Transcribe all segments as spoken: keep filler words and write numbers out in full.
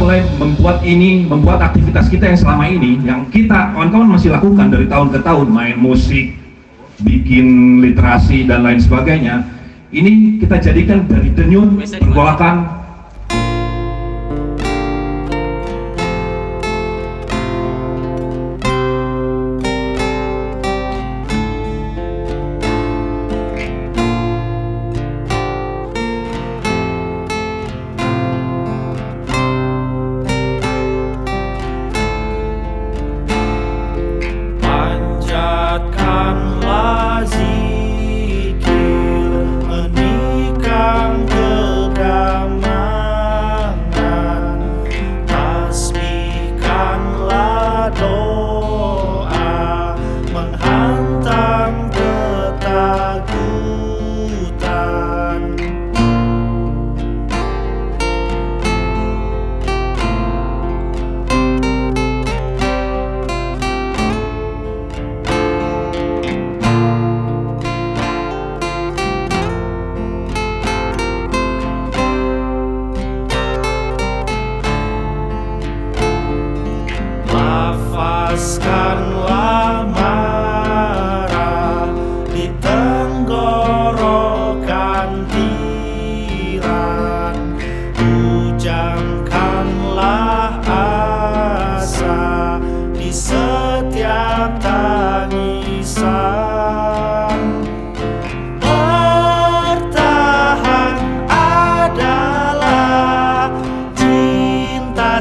mulai membuat ini, membuat aktivitas kita yang selama ini, yang kita kawan-kawan masih lakukan dari tahun ke tahun, main musik, bikin literasi dan lain sebagainya, ini kita jadikan dari denyut pergolakan. Panjatkanlah zikir, menikam kegamangan, tasbihkanlah doa, menghantam ketakutan. Lafazkanlah marah di tenggorokan tiran, pujamkanlah asa di setiap tangisan. Bertahan adalah cinta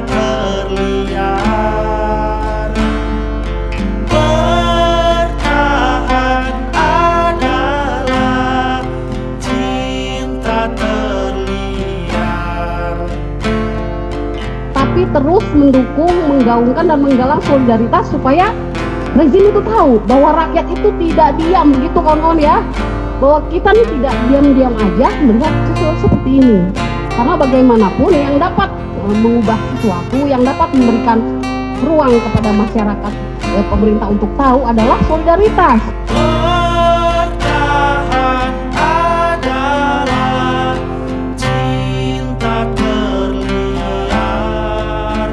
terliar. Bertahan adalah cinta terliar. Tapi terus mendukung, menggaungkan dan menggalang solidaritas supaya rezim itu tahu bahwa rakyat itu tidak diam, begitu kawan-kawan ya, bahwa kita nih tidak diam-diam aja melihat sesuatu seperti ini, karena bagaimanapun yang dapat eh, mengubah sesuatu, yang dapat memberikan ruang kepada masyarakat, eh, pemerintah untuk tahu adalah solidaritas. Bertahan adalah cinta terliar.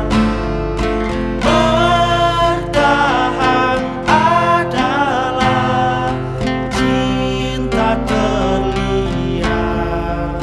Bertahan adalah cinta terliar.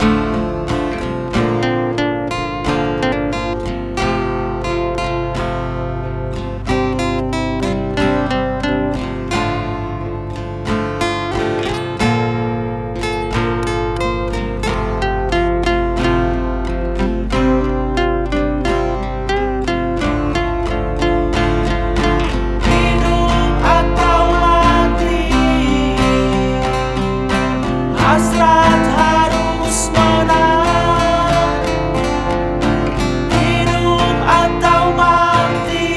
Hidup atau mati, hasrat harus menang. Hidup atau mati,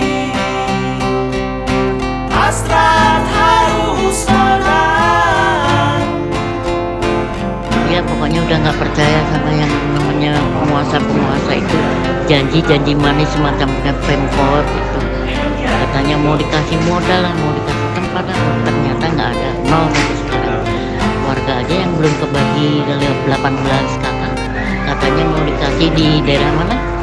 hasrat harus menang. Ya pokoknya udah nggak percaya sama yang namanya penguasa-penguasa itu, janji-janji manis semacam Pemkot gitu. Katanya mau dikasih modal lah, mau dikasih tempat lah, ternyata nggak ada, nol sampai sekarang. Warga aja yang belum kebagi delapan belas kakak, katanya mau dikasih di daerah mana?